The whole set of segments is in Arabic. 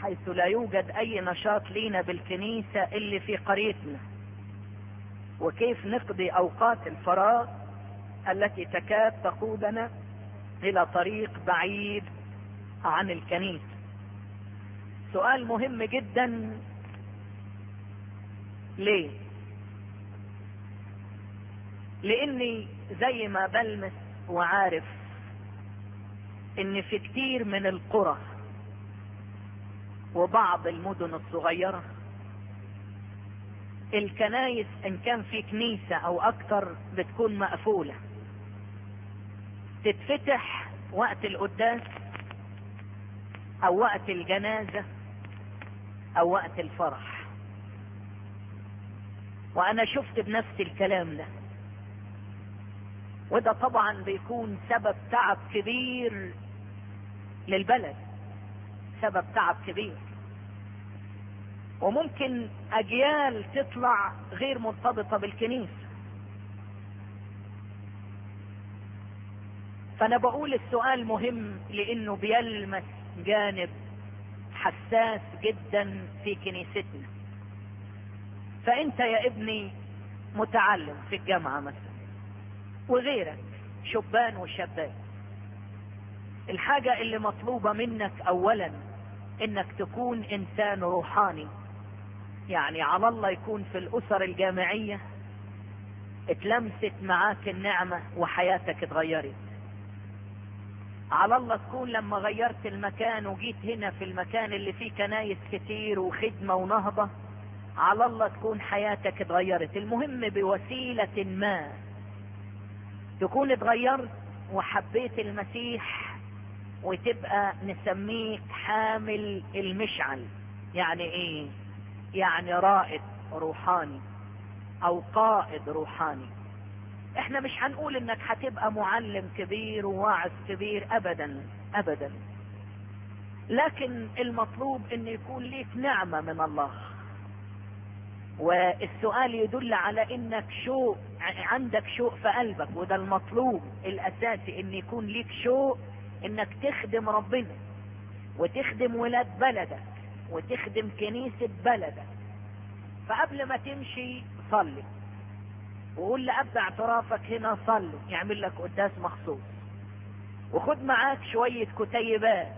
حيث لا يوجد اي نشاط لينا بالكنيسة اللي في قريتنا، وكيف نقضي اوقات الفراغ التي تكاد تقودنا الى طريق بعيد عن الكنيسة. سؤال مهم جدا. ليه؟ لاني زي ما بلمس وعارف ان في كتير من القرى وبعض المدن الصغيرة الكنايس ان كان في كنيسة او اكتر بتكون مقفولة، تتفتح وقت القداس او وقت الجنازة او وقت الفرح. وانا شفت بنفسي الكلام ده، وده طبعا بيكون سبب تعب كبير للبلد، سبب تعب كبير، وممكن اجيال تطلع غير مرتبطة بالكنيسة. فانا بقول السؤال مهم لانه بيلمس جانب حساس جدا في كنيستنا. فانت يا ابني متعلم في الجامعة مثلا، وغيرك شبان وشابات، الحاجة اللي مطلوبة منك اولا انك تكون انسان روحاني. يعني على الله يكون في الاسر الجامعية اتلمست معاك النعمة وحياتك اتغيرت. على الله تكون لما غيرت المكان وجيت هنا في المكان اللي فيه كنايس كتير وخدمة ونهضة، على الله تكون حياتك اتغيرت. المهم بوسيلة ما تكون اتغيرت وحبيت المسيح، وتبقى نسميك حامل المشعل. يعني ايه؟ يعني رائد روحاني او قائد روحاني. احنا مش هنقول انك هتبقى معلم كبير وواعظ كبير، ابدا ابدا، لكن المطلوب ان يكون ليك نعمة من الله. والسؤال يدل على انك شوق، عندك شوق في قلبك، وده المطلوب الاساسي، ان يكون ليك شوق انك تخدم ربنا وتخدم ولاد بلدك وتخدم كنيسة بلدك. فقبل ما تمشي صلي، وقول لأب اعترافك هنا صلي يعمل لك قداس مخصوص، وخد معاك شوية كتيبات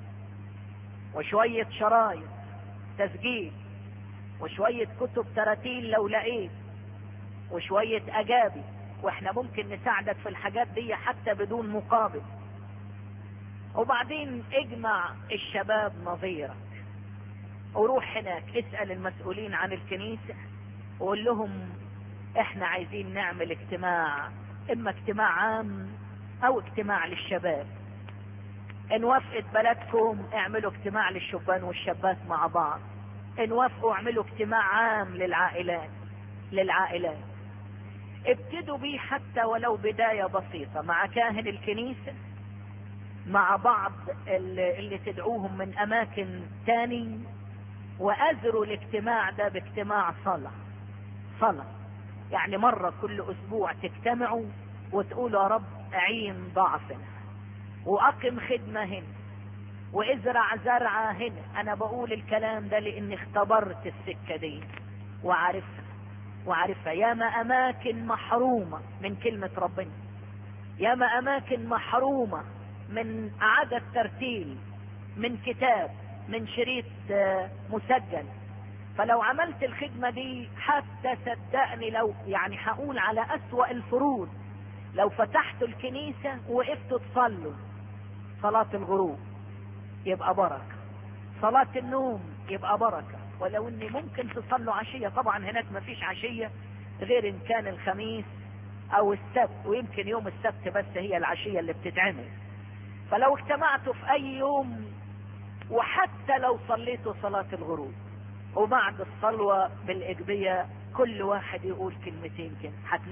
وشوية شرايط تسجيل وشوية كتب تراتيل لو لقيت وشوية اجابي، واحنا ممكن نساعدك في الحاجات دي حتى بدون مقابل. وبعدين اجمع الشباب نظيرك وروح هناك اسأل المسؤولين عن الكنيسة وقول لهم احنا عايزين نعمل اجتماع، اما اجتماع عام او اجتماع للشباب. ان وافقت بلدكم اعملوا اجتماع للشبان والشابات مع بعض، ان وافقوا اعملوا اجتماع عام للعائلات. ابتدوا بيه حتى ولو بداية بسيطة مع كاهن الكنيسة، مع بعض اللي تدعوهم من اماكن تاني، واذروا الاجتماع ده باجتماع صلاة. يعني مرة كل اسبوع تجتمعوا وتقولوا يا رب اعين ضعفنا، واقم خدمة هنا، وازرع زرعة هنا. انا بقول الكلام ده لاني اختبرت السكة دي وعارفها. ياما اماكن محرومة من كلمة ربنا، ياما اماكن محرومة من اعادة ترتيل، من كتاب، من شريط مسجل. فلو عملت الخدمة دي حتى صدقني، لو يعني هقول على اسوأ الفروض، لو فتحتوا الكنيسة وقفتوا تصلوا صلاة الغروب يبقى بركة، صلاة النوم يبقى بركة. ولو اني ممكن تصلوا عشية، طبعا هناك مفيش عشية غير ان كان الخميس او السبت، ويمكن يوم السبت بس هي العشية اللي بتتعمل. فلو اجتمعتوا في اي يوم، وحتى لو صليتوا صلاة الغروب وبعد الصلوة بالاجبية كل واحد يقول كلمتين كده،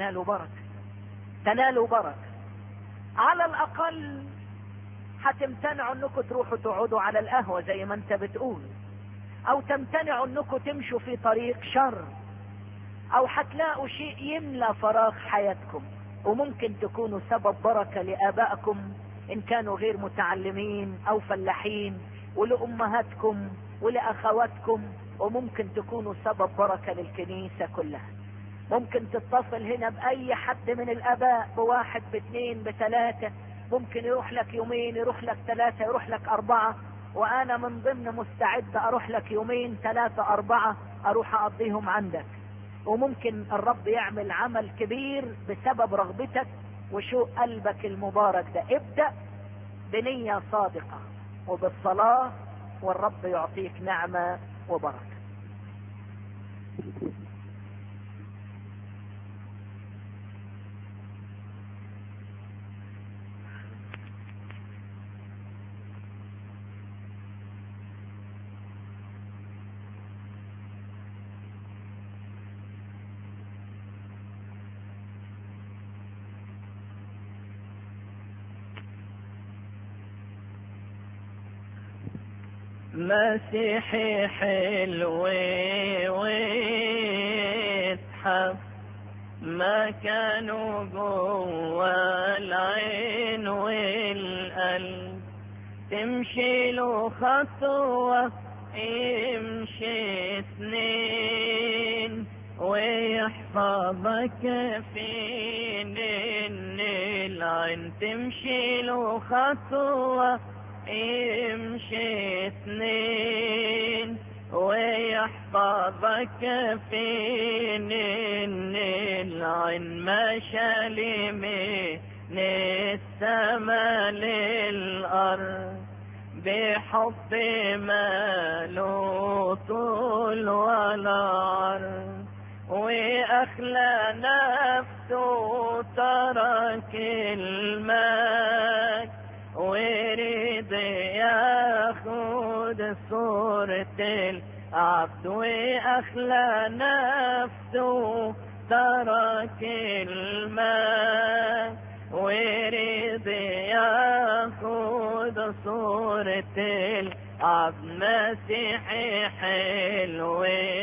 تنالوا بركة. على الاقل هتمتنعوا انكم تروحوا تقعدوا على القهوة زي ما انت بتقول، او تمتنعوا انكم تمشوا في طريق شر، او هتلاقوا شيء يملى فراغ حياتكم، وممكن تكونوا سبب بركة لآبائكم ان كانوا غير متعلمين او فلاحين، ولأمهاتكم ولأخواتكم، وممكن تكونوا سبب بركة للكنيسة كلها. ممكن تتصل هنا بأي حد من الآباء، بواحد باثنين بثلاثة، ممكن يروح لك يومين، يروح لك ثلاثة، يروح لك أربعة، وأنا من ضمن مستعد أروح لك يومين ثلاثة أربعة أروح أقضيهم عندك. وممكن الرب يعمل عمل كبير بسبب رغبتك وشوق قلبك المبارك ده. ابدأ بنية صادقة وبالصلاة، والرب يعطيك نعمة وبركة. مسيحي حلو ويتحب، ما كانوا جوا العين والقلب، تمشي له خطوة يمشي سنين، ويحفظك في العين، تمشي له خطوة يمشي سنين، ويحفظك في العين، مشى لي من السما للأرض، بحب ماله طول ولا عرض، وأخلى نفسه ترك المال، وريد ياخد صورة العبد، وأخلى نفسه ترك المال، وريد ياخد صورة العبد. مسيحي حلو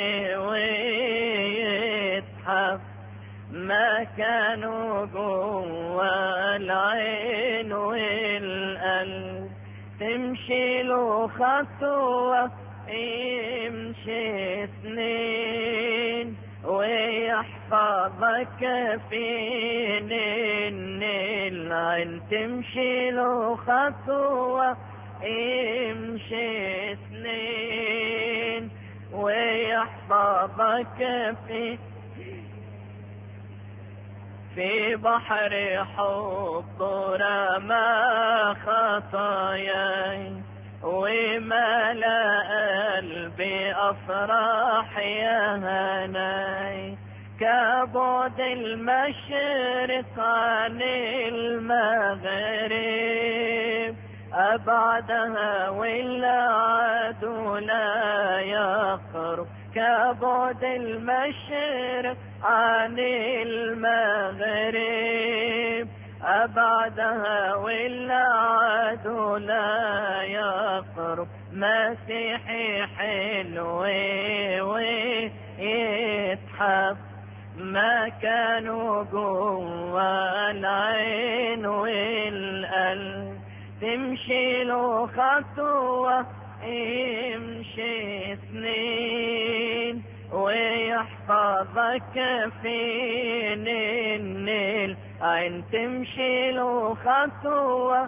ويتحب، ما كانوا جوا العين والقلب، تمشي له خطوة يمشي سنين، ويحفظك في العين، تمشي له خطوة يمشي سنين، ويحفظك في بحر حب رمى خطاياي، وملأ قلبي أفراح يا هناي، كبعد المشرق عن المغرب، أبعدها والعدو لا يقرب، كبعد المشرق عن المغرب، أبعدها والعدو لا يقرب. مسيحي حلو ويتحب، ما كانوا جوا العين والقلب، تمشي له خطوة يمشي سنين، ويحفظك في العين، تمشي له خطوة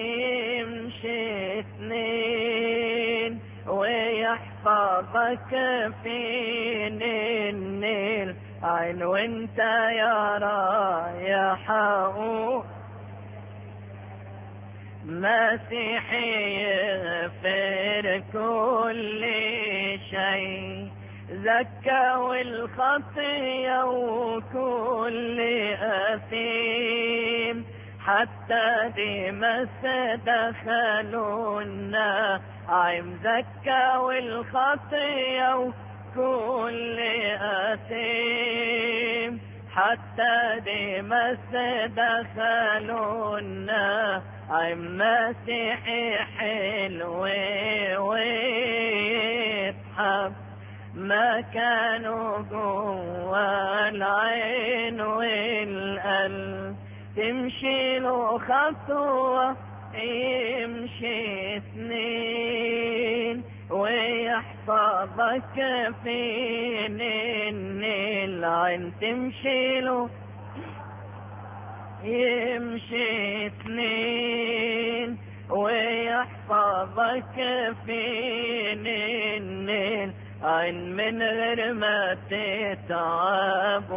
يمشي سنين، ويحفظك في العين. وانت يا رايح مسيحي يغفر كل شيء، زكى والخطية وكل أثيم، حتى دمس دخلوا النعيم، زكى والخطية وكل أثيم، حتى دمس دخلوا النعيم. مسيحي حلو ويتحب، ما كانوا جوا العين والقلب، تمشي له خطوة يمشي سنين، ويحفظك في العين تمشي له يمشي سنين، ويحفظك في العين من غير ما تتعب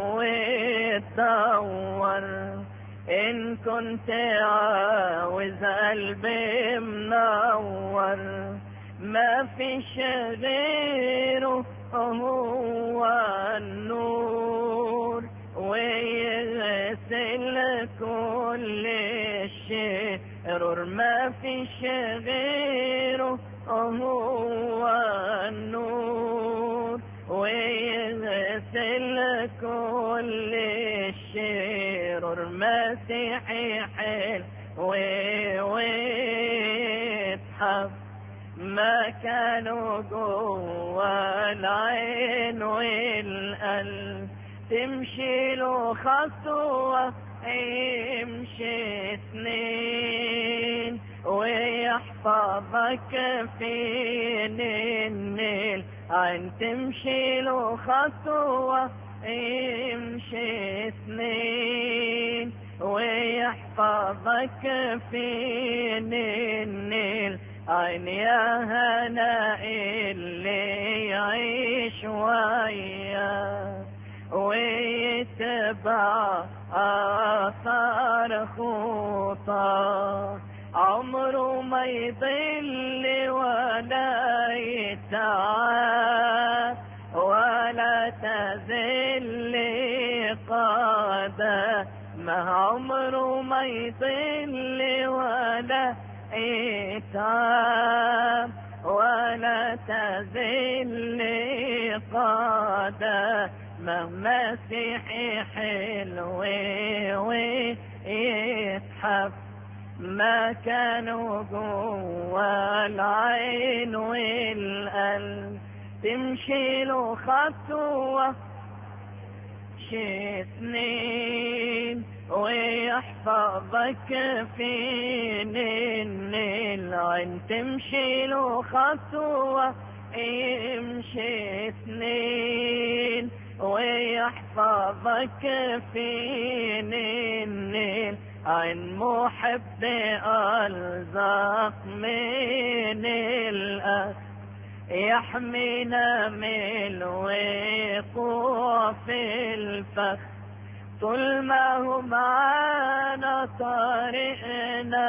وتدور. إن كنت عاوز قلبي منور ما فيش غيره هو النور، ويغسل كل الشرور ما فيش غيره هو النور، ويغسل كل الشرور مسيحي حلو ويتحب. ما كانوا جوا العين والقلب تمشي له خطوة يمشي سنين، ويحفظك في العين تمشي له خطوة يمشي سنين، ويحفظك في العين. يا هنا اللي يعيش وياه ويتبع آثار خطاه، عمره ما يضل ولا يتعب ولا تزل قدمه، عمره ما يضل ولا يتعب ولا تزل قدمه، مسيحي حلو ويتحب. ما كانوا جوا العين والقلب تمشي له خطوة شي سنين، ويحفظك في العين تمشي له خطوة يمشي سنين، ويحفظك في العين. محب ألزق من الأرض يحمينا من الوقوع في الفخ، طول ما هو معانا طريقنا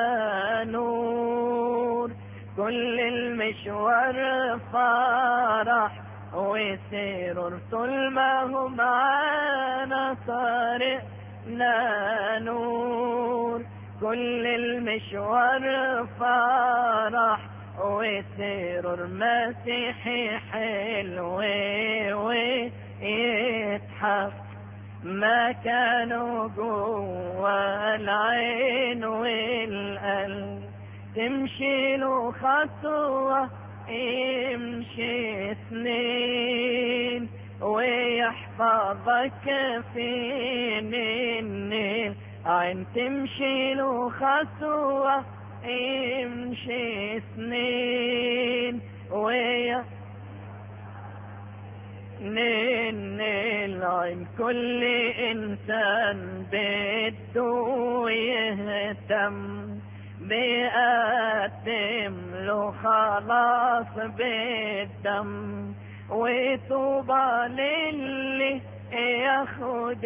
نور، كل المشوار فرح وسرور، طول ما هو معانا طريقنا نور، كل المشوار فرح وسرور، مسيحي حلو ويتحب. ما كانوا جوا العين والقلب تمشي له خطوة يمشي سنين، ويحفظك في العين تمشي له خطوة يمشي سنين، العين كل إنسان بده يهتم بيقدم له خلاص بالدم، وطوبى للي ياخد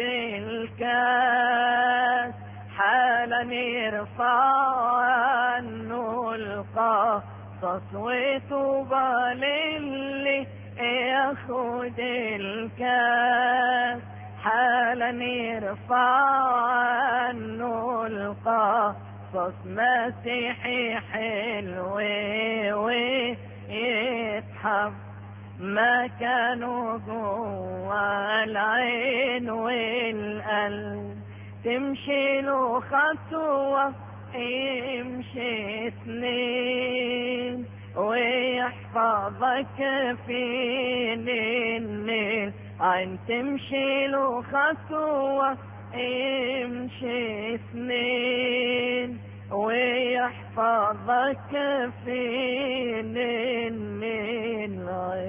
الكاس حالا يرفع عنه القصص، وطوبى للي ياخد الكاس حالا يرفع عنه القصص، مسيحي حلو ويتحب. ما كانوا جوا العين والقلب تمشي له خطوة يمشي سنين، ويحفظك في العين تمشي له خطوة يمشي سنين، ويحفظك في العين.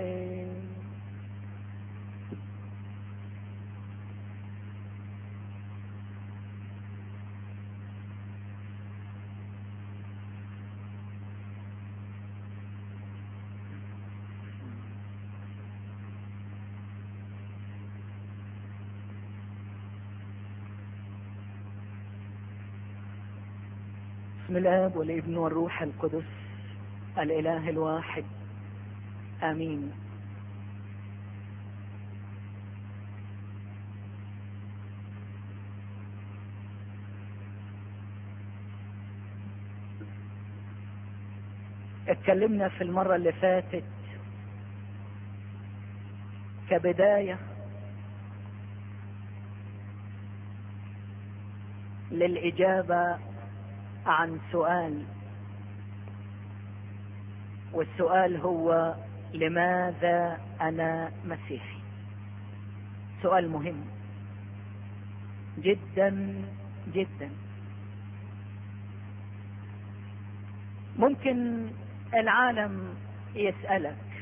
بسم الآب والابن والروح القدس الإله الواحد آمين. اتكلمنا في المرة اللي فاتت كبداية للإجابة عن سؤال، والسؤال هو: لماذا أنا مسيحي؟ سؤال مهم جدا جدا. ممكن العالم يسألك،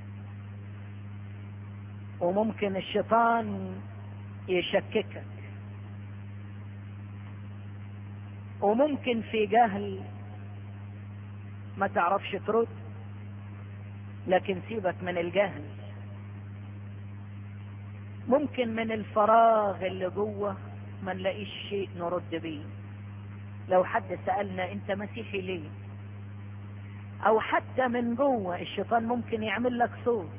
وممكن الشيطان يشككك، وممكن في جهل ما تعرفش ترد. لكن سيبك من الجهل، ممكن من الفراغ اللي جوه ما نلاقيش شيء نرد بيه. لو حد سألنا انت مسيحي ليه، او حتى من جوه الشيطان ممكن يعمل لك صوت: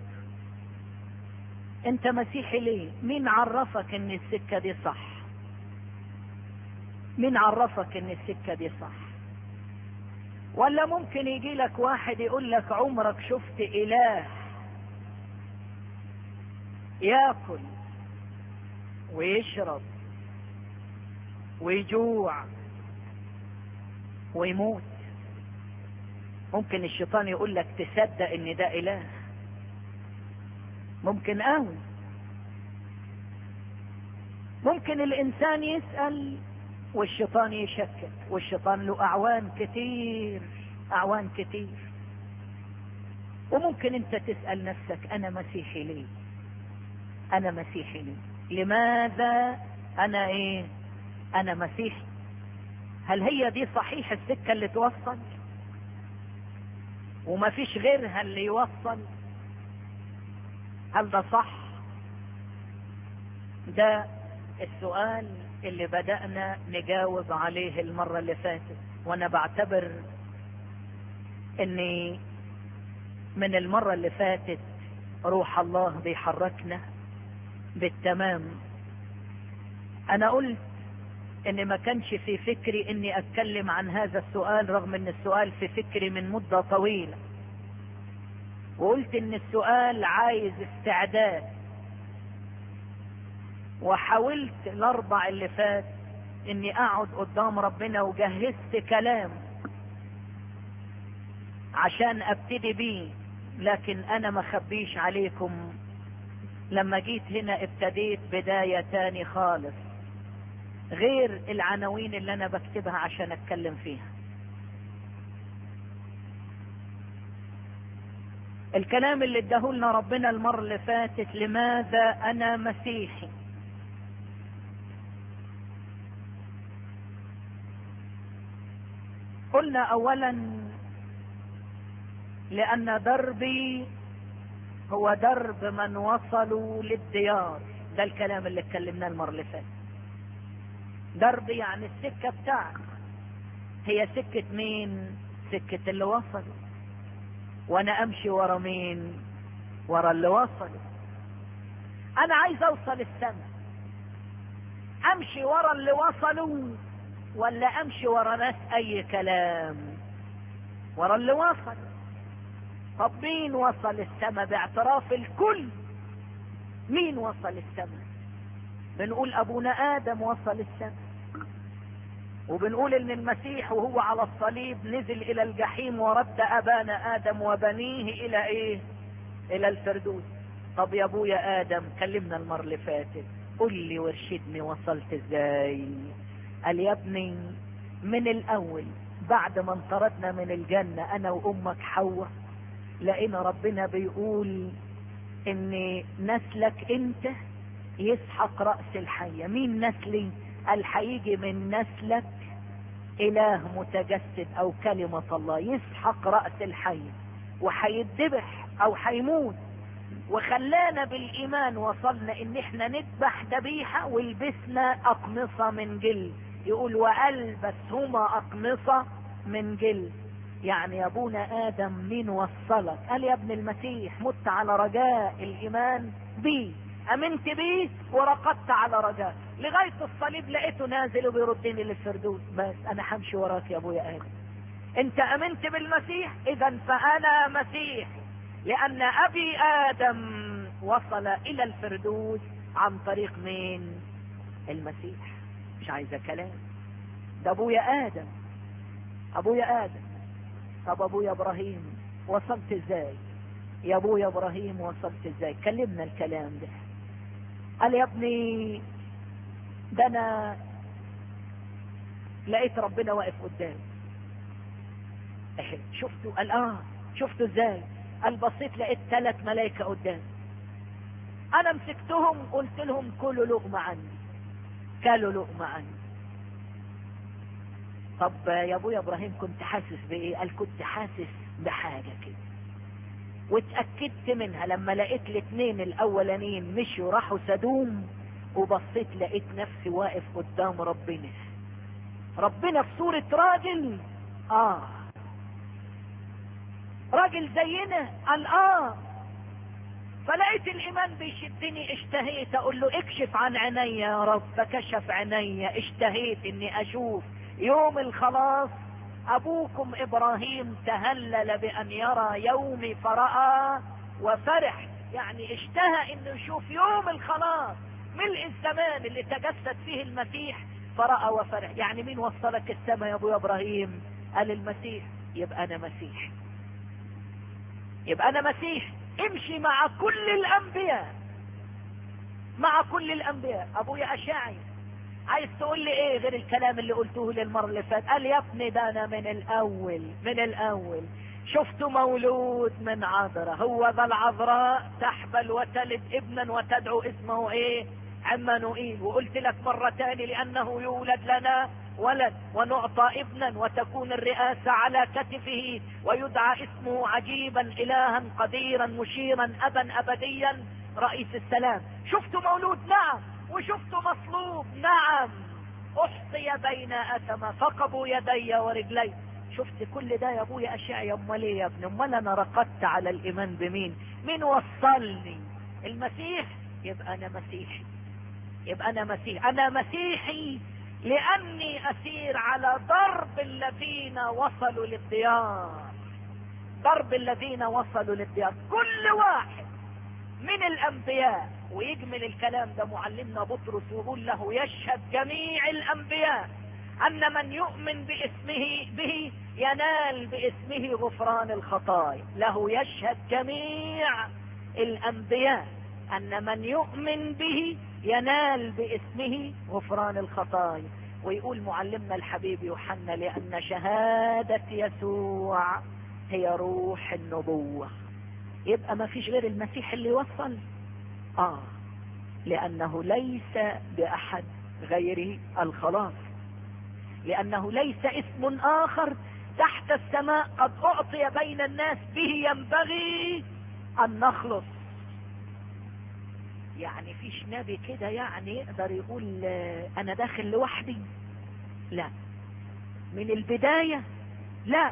انت مسيحي ليه؟ مين عرفك ان السكة دي صح؟ مين عرفك ان السكة دي صح؟ ولا ممكن يجي لك واحد يقول لك: عمرك شفت اله ياكل ويشرب ويجوع ويموت؟ ممكن الشيطان يقول لك تصدق ان ده اله. ممكن قوي. ممكن الانسان يسأل والشيطان يشكك، والشيطان له اعوان كتير، اعوان كتير. وممكن انت تسأل نفسك: انا مسيحي ليه؟ انا مسيحي ليه؟ لماذا انا انا مسيحي؟ هل هي دي صحيح السكة اللي توصل وما فيش غيرها اللي يوصل؟ هل ده صح؟ ده السؤال اللي بدأنا نجاوب عليه المرة اللي فاتت. وانا بعتبر اني من المرة اللي فاتت روح الله بيحركنا بالتمام. انا قلت ان ما كانش في فكري اني اتكلم عن هذا السؤال، رغم ان السؤال في فكري من مدة طويلة. وقلت ان السؤال عايز استعداد، وحاولت الاربع اللي فات اني اقعد قدام ربنا وجهزت كلام عشان ابتدي بيه. لكن انا ما خبيش عليكم، لما جيت هنا ابتديت بداية تاني خالص غير العناوين اللي انا بكتبها عشان اتكلم فيها. الكلام اللي اداهولنا ربنا المرة اللي فاتت: لماذا انا مسيحي؟ قلنا اولا: لان دربي هو درب من وصلوا للديار. ده الكلام اللي اتكلمناه المرة اللي فاتت. درب يعني السكة بتاعك. هي سكة مين؟ سكة اللي وصلوا. وانا امشي ورا مين؟ ورا اللي وصلوا. انا عايز اوصل السماء، امشي ورا اللي وصلوا ولا امشي ورا ناس اي كلام؟ ورا اللي وصلوا. طب مين وصل السماء باعتراف الكل؟ مين وصل السماء؟ بنقول ابونا ادم وصل السماء، وبنقول ان المسيح وهو على الصليب نزل الى الجحيم ورد ابانا ادم وبنيه الى الى الفردوس. طب يا ابويا ادم، كلمنا المرة اللي فاتت، قل لي وارشدني وصلت ازاي؟ قال: يا ابني، من الاول بعد ما انطردنا من الجنة انا وامك حواء، لقينا ربنا بيقول ان نسلك انت يسحق رأس الحية. مين نسلي؟ قال: هيجي من نسلك اله متجسد او كلمة الله يسحق رأس الحية وهيتذبح او هيموت. وخلانا بالايمان وصلنا ان احنا نذبح ذبيحة ولبسنا اقمصة من جلد. يقول: والبسهما اقمصة من جلد. يعني يا ابونا ادم مين وصلك؟ قال يا ابن المسيح، مت على رجاء الايمان بيه، امنت بيه ورقدت على رجاء لغاية الصليب، لقيته نازل وبيردني للفردوس. بس انا همشي وراك يا ابويا ادم. انت امنت بالمسيح، اذا فانا مسيح، لان ابي ادم وصل الى الفردوس عن طريق مين؟ المسيح. مش عايزة كلام، ده ابويا ادم. ابويا ادم. طب ابويا ابراهيم وصلت ازاي؟ يا ابويا ابراهيم وصلت ازاي؟ كلمنا الكلام ده. قال يا ابني ده انا لقيت ربنا واقف قدامي. شفته؟ قال شفته ازاي؟ قال بصيت لقيت 3 ملائكة قدامي، انا مسكتهم قلت لهم كلوا لقمة عني، كلوا لقمة عني. طب يا ابويا ابراهيم كنت حاسس بايه؟ قال كنت حاسس بحاجة كده، واتأكدت منها لما لقيت الاثنين الاولانيين مشوا راحوا سدوم، وبصيت لقيت نفسي واقف قدام ربنا في صورة راجل. راجل زينا. قال فلقيت الايمان بيشدني، اشتهيت اقول له اكشف عن عيني يا رب، فكشف عيني، اشتهيت اني اشوف يوم الخلاص. ابوكم ابراهيم تهلل بان يرى يومي فرأى وفرح، يعني اشتهى انه يشوف يوم الخلاص، ملء الزمان اللي تجسد فيه المسيح، فرأى وفرح. يعني مين وصلك السماء يا ابو ابراهيم؟ قال المسيح. يبقى انا مسيح، يبقى انا مسيح. امشي مع كل الانبياء، مع كل الانبياء. ابويا اشعي عايز تقول لي ايه غير الكلام اللي قلته لي المرة اللي فاتت؟ قال يا ابني ده انا من الاول شفت مولود من عذراء، هو ذا العذراء تحبل وتلد ابنا وتدعو اسمه ايه؟ عمانوئيل. وقلت لك مرة تاني لانه يولد لنا ولد ونعطى ابنا وتكون الرئاسة على كتفه ويدعى اسمه عجيبا الها قديرا مشيرا ابا ابديا رئيس السلام. شفت مولود؟ نعم. وشفت مصلوب؟ نعم. احصي بين اثم فقبوا يدي ورجلي. شفت كل ده يا ابويا اشعيا. امال ايه يا ابني؟ امال انا رقدت على الايمان بمين؟ مين وصلني؟ المسيح. يبقى انا مسيحي، يبقى انا مسيحي. انا مسيحي لاني اسير على ضرب الذين وصلوا للديار، ضرب الذين وصلوا للديار. كل واحد من الانبياء، ويجمل الكلام ده معلمنا بطرس ويقول له يشهد جميع الانبياء ان من يؤمن باسمه به ينال باسمه غفران الخطايا. له يشهد جميع الانبياء ان من يؤمن به ينال باسمه غفران الخطايا. ويقول معلمنا الحبيب يوحنا لان شهادة يسوع هي روح النبوة. يبقى ما فيش غير المسيح اللي يوصل. لانه ليس باحد غيره الخلاص، لانه ليس اسم اخر تحت السماء قد اعطي بين الناس به ينبغي ان نخلص. يعني فيش نبي كده يعني يقدر يقول انا داخل لوحدي؟ لا، من البداية لا.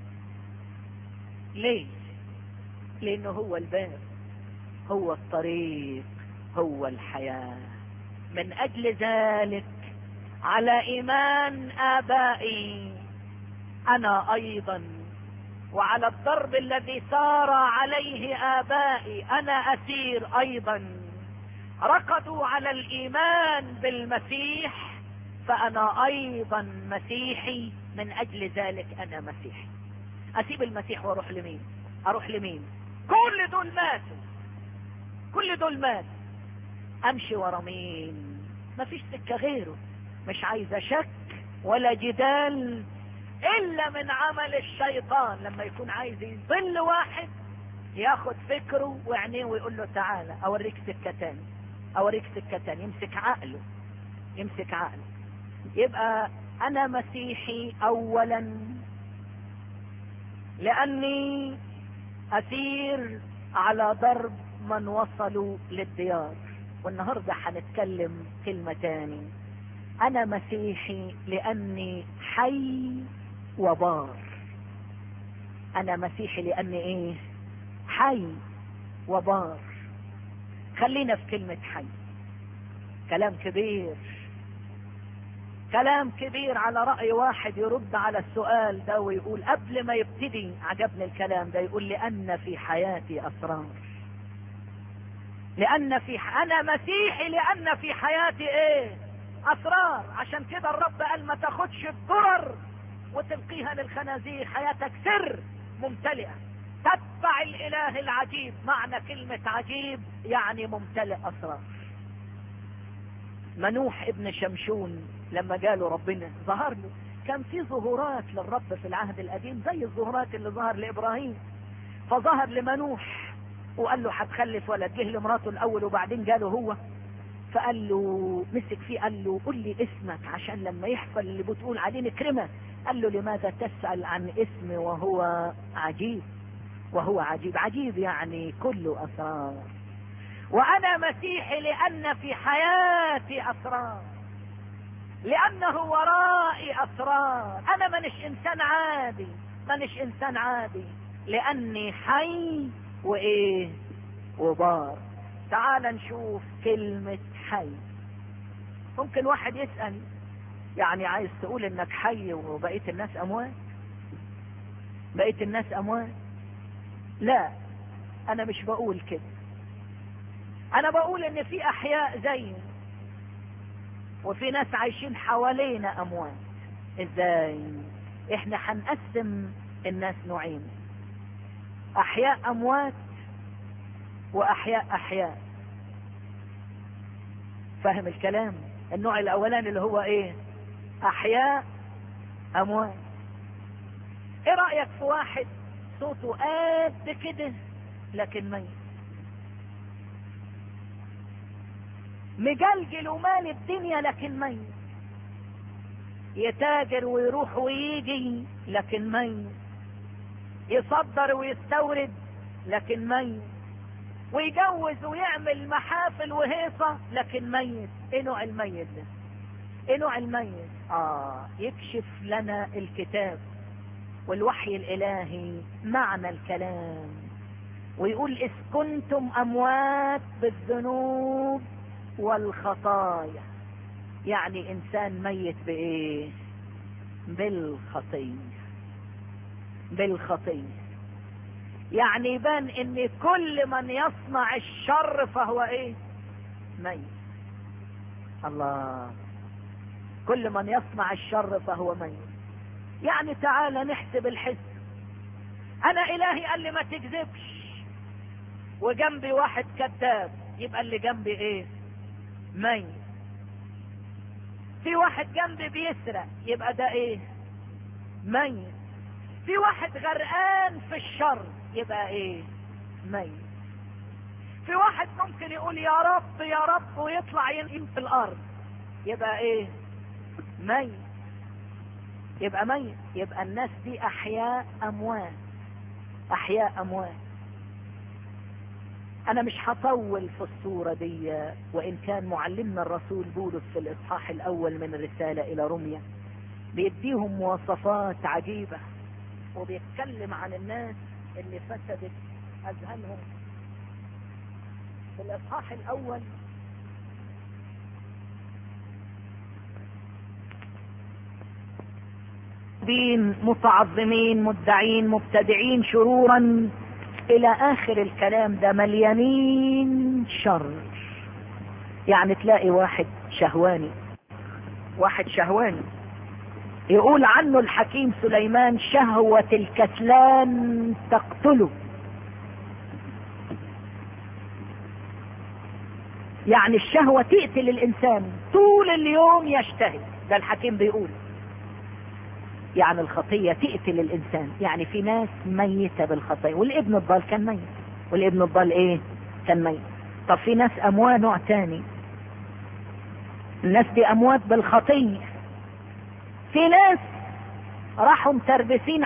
ليه؟ لانه هو الباب، هو الطريق، هو الحياة. من اجل ذلك على ايمان ابائي انا ايضا، وعلى الضرب الذي سار عليه ابائي انا اسير ايضا. ركضوا على الايمان بالمسيح فانا ايضا مسيحي. من اجل ذلك انا مسيحي. اسيب المسيح واروح لمين؟ اروح لمين؟ كل دول ماتوا، كل دول ماتوا. امشي ورا مين؟ مفيش سكة غيره. مش عايزة شك ولا جدال الا من عمل الشيطان. لما يكون عايز يضل واحد ياخد فكره وعينيه ويقول له تعالى اوريك سكة تاني، اوريك سكة تاني. يمسك عقله، يمسك عقله. يبقى انا مسيحي اولا لاني اسير على ضرب من وصلوا للديار. والنهاردة هنتكلم كلمة تاني. انا مسيحي لاني حي وبار. انا مسيحي لاني ايه؟ حي وبار. خلينا في كلمة حي. كلام كبير، كلام كبير على رأي واحد يرد على السؤال ده ويقول قبل ما يبتدي، عجبني الكلام ده، يقول لأن في حياتي أسرار. أنا مسيحي لأن في حياتي إيه؟ أسرار. عشان كده الرب قال ما تاخدش الضرر وتلقيها للخنازير، حياتك سر ممتلئة تتبع الإله العجيب. معنى كلمة عجيب يعني ممتلئ أسرار. منوح ابن شمشون لما جاله ربنا ظهر له، كان في ظهورات للرب في العهد القديم زي الظهورات اللي ظهر لإبراهيم. فظهر لمنوح وقال له هتخلف ولد. جه لمراته الأول وبعدين جاله هو، فقال له مسك فيه قال له قل لي اسمك عشان لما يحصل اللي بتقول عليه نكرمه. قال له لماذا تسأل عن اسمي وهو عجيب؟ وهو عجيب. عجيب يعني كله أسرار. وأنا مسيحي لأن في حياتي أسرار، لأنه ورائي أسرار. أنا منش إنسان عادي، منش إنسان عادي، لأني حي وإيه؟ وبار. تعال نشوف كلمة حي. ممكن واحد يسأل يعني عايز تقول انك حي وبقية الناس اموات؟ بقية الناس اموات؟ لا، انا مش بقول كده. انا بقول ان في احياء زي وفي ناس عايشين حوالينا اموات. ازاي؟ احنا هنقسم الناس نوعين، احياء اموات واحياء احياء. فاهم الكلام؟ النوع الاولاني اللي هو ايه؟ احياء اموات. ايه رأيك في واحد صوته قد كده لكن ميت، مجلجل ومال الدنيا لكن ميت، يتاجر ويروح ويجي لكن ميت، يصدر ويستورد لكن ميت، ويجوز ويعمل محافل وهيصة لكن ميت. ايه نوع الميت ده؟ ايه نوع الميت؟ يكشف لنا الكتاب والوحي الالهي معنى الكلام، ويقول اذ كنتم اموات بالذنوب والخطايا. يعني انسان ميت بايه؟ بالخطية. بالخطية. يعني يبان ان كل من يصنع الشر فهو ايه؟ ميت. الله، كل من يصنع الشر فهو ميت. يعني تعال نحسب الحسب. انا الهي قال لي ما تكذبش وجنبي واحد كذاب، يبقى اللي جنبي ايه؟ ميت. في واحد جنبي بيسرق، يبقى ده ايه؟ ميت. في واحد غرقان في الشر، يبقى ايه؟ ميت. في واحد ممكن يقول يا رب يا رب ويطلع ينقم في الارض، يبقى ايه؟ ميت. يبقى ميت. يبقى الناس دي احياء اموات. احياء اموات. انا مش هطول في الصورة دي، وان كان معلمنا الرسول بولس في الاصحاح الاول من الرسالة الى روميا بيديهم مواصفات عجيبة، وبيتكلم عن الناس اللي فسدت اذهانهم. في الاصحاح الاول متعظمين مدعين مبتدعين شرورا الى اخر الكلام ده، مليانين شر. يعني تلاقي واحد شهواني، واحد شهواني يقول عنه الحكيم سليمان شهوة الكسلان تقتله. يعني الشهوة تقتل الانسان، طول اليوم يشتهي. ده الحكيم بيقول يعني الخطية تقتل الانسان. يعني في ناس ميتة بالخطية، والابن الضال كان ميت. والابن الضال ايه؟ كان ميت. طب في ناس اموات نوع تاني، الناس دي اموات بالخطية. في ناس راحوا متربسين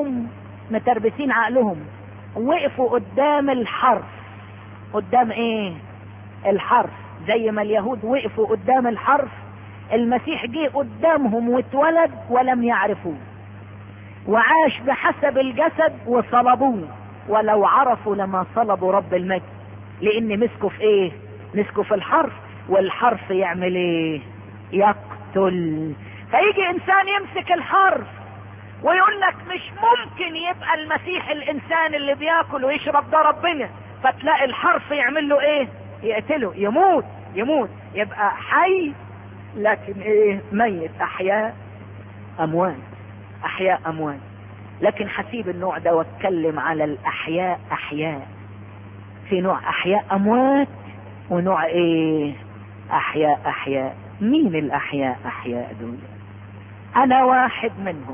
عقلهم وقفوا قدام الحرف. قدام ايه؟ الحرف. زي ما اليهود وقفوا قدام الحرف، المسيح جه قدامهم واتولد ولم يعرفوه. وعاش بحسب الجسد وصلبوه، ولو عرفوا لما صلبوا رب المجد، لان مسكوا في ايه؟ مسكوا في الحرف، والحرف يعمل ايه؟ يقتل. فيجي انسان يمسك الحرف ويقول لك مش ممكن يبقى المسيح الانسان اللي بياكل ويشرب ده ربنا، فتلاقي الحرف يعمل له ايه؟ يقتله، يموت، يبقى حي لكن ايه؟ ميت. احياء اموات. لكن حسيب النوع ده واتكلم على الاحياء. احياء في نوع احياء اموات ونوع ايه؟ احياء. مين الاحياء دول؟ انا واحد منهم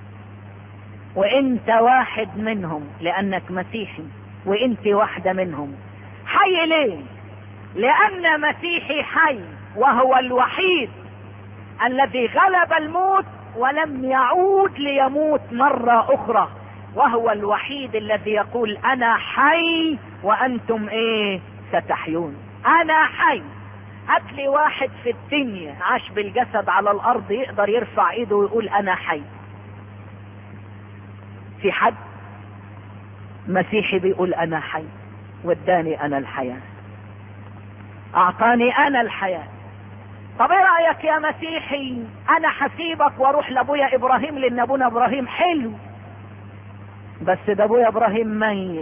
وانت واحد منهم، لانك مسيحي وانت واحدة منهم. حي ليه؟ لان مسيحي حي، وهو الوحيد الذي غلب الموت ولم يعود ليموت مرة اخرى، وهو الوحيد الذي يقول انا حي وانتم ايه؟ ستحيون. انا حي. هات لي واحد في الدنيا عاش بالجسد على الارض يقدر يرفع ايده ويقول انا حي؟ في حد مسيحي بيقول انا حي واداني انا الحياة، اعطاني انا الحياة. طب ايه رأيك يا مسيحي انا حسيبك واروح لابويا ابراهيم، لان ابونا ابراهيم حلو، بس ده ابويا ابراهيم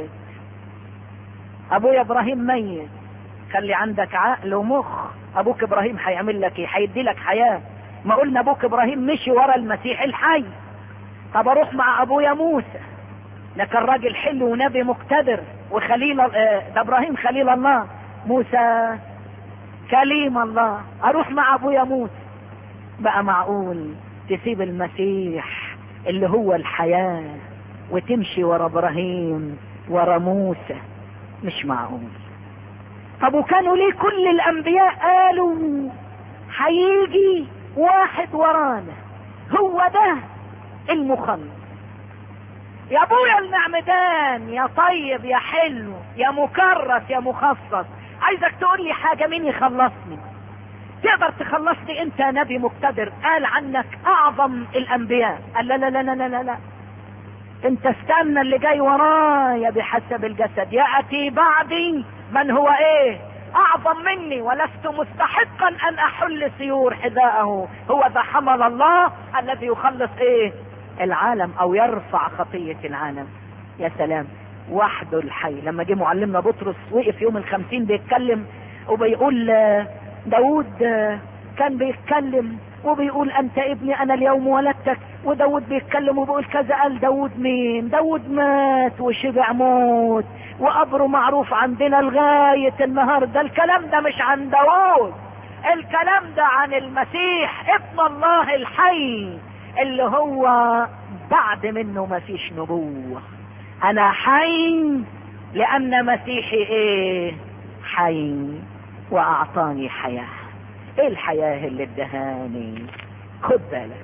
ميت. خلي عندك عقل ومخ. ابوك ابراهيم هيعمل لك ايه؟ هيدي لك حياة. ما قلنا ابوك ابراهيم مشي ورا المسيح الحي. طب اروح مع ابويا موسى، لكن راجل حلو ونبي مقتدر وخليل، ده ابراهيم خليل الله، موسى كليم الله. اروح مع ابويا موسى. بقى معقول تسيب المسيح اللي هو الحياة وتمشي ورا ابراهيم ورا موسى؟ مش معقول. طب وكانوا ليه كل الانبياء قالوا هيجي واحد ورانا هو ده المخلص؟ يا ابويا المعمدان، يا طيب يا حلو يا مكرس يا مخصص، عايزك تقول لي حاجة، مين يخلصني؟ تقدر تخلصني انت يا نبي مقتدر، قال عنك اعظم الانبياء. قال لا لا لا لا لا لا، انت استنى اللي جاي ورايا بحسب الجسد، يأتي بعدي من هو ايه؟ اعظم مني، ولست مستحقا ان احل سيور حذاءه، هو ذا حمل الله الذي يخلص ايه؟ العالم، او يرفع خطية العالم. يا سلام، وحده الحي. لما جه معلمنا بطرس وقف يوم 50 بيتكلم وبيقول داود كان بيتكلم وبيقول انت ابني انا اليوم ولدتك، وداود بيتكلم وبيقول كذا. قال داود مين؟ داود مات وشبع موت وقبره معروف عندنا لغاية النهاردة. الكلام ده مش عن داود، الكلام ده عن المسيح ابن الله الحي اللي هو بعد منه ما فيش نبوة. انا حي لان مسيحي ايه؟ حي واعطاني حياة. ايه الحياة اللي ادهاني؟ خد بالك،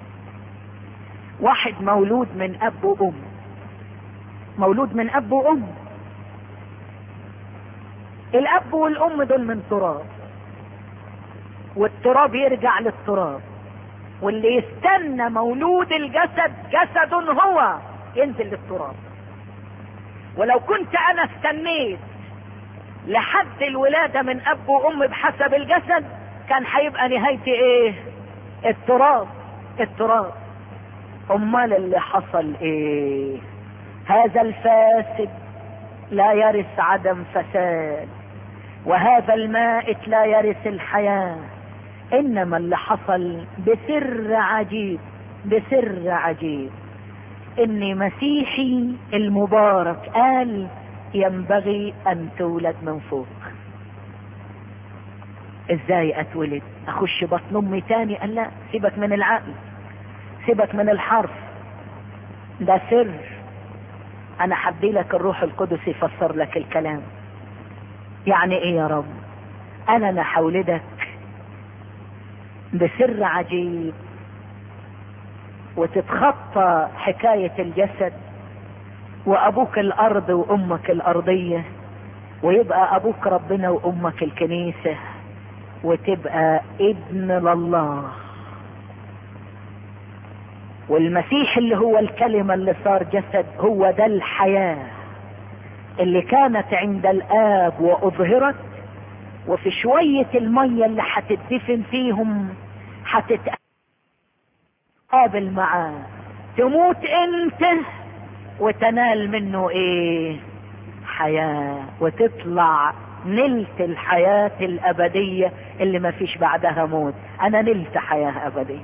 واحد مولود من اب وام، مولود من اب وام. الاب والام دول من تراب، والتراب يرجع للتراب، واللي يستنى مولود الجسد جسد هو ينزل للتراب. ولو كنت انا استنيت لحد الولادة من اب وام بحسب الجسد كان هيبقى نهايتي ايه؟ التراب. امال اللي حصل ايه؟ هذا الفاسد لا يرث عدم فساد، وهذا المائت لا يرث الحياة. انما اللي حصل بسر عجيب ان مسيحي المبارك قال ينبغي ان تولد من فوق. ازاي اتولد؟ اخش بطن امي تاني؟ قال لا، سيبك من العقل، سيبك من الحرف، ده سر. انا حدي لك الروح القدس يفسر لك الكلام. يعني ايه يا رب؟ انا هولدك بسر عجيب، وتتخطى حكاية الجسد وابوك الارض وامك الارضية، ويبقى ابوك ربنا وامك الكنيسة، وتبقى ابن لله. والمسيح اللي هو الكلمة اللي صار جسد هو ده الحياة اللي كانت عند الآب وأظهرت، وفي شوية المية اللي هتدفن فيهم هتتقابل معاه، تموت انت وتنال منه ايه؟ حياة، وتطلع نلت الحياة الأبدية اللي ما فيش بعدها موت. أنا نلت حياة أبدية،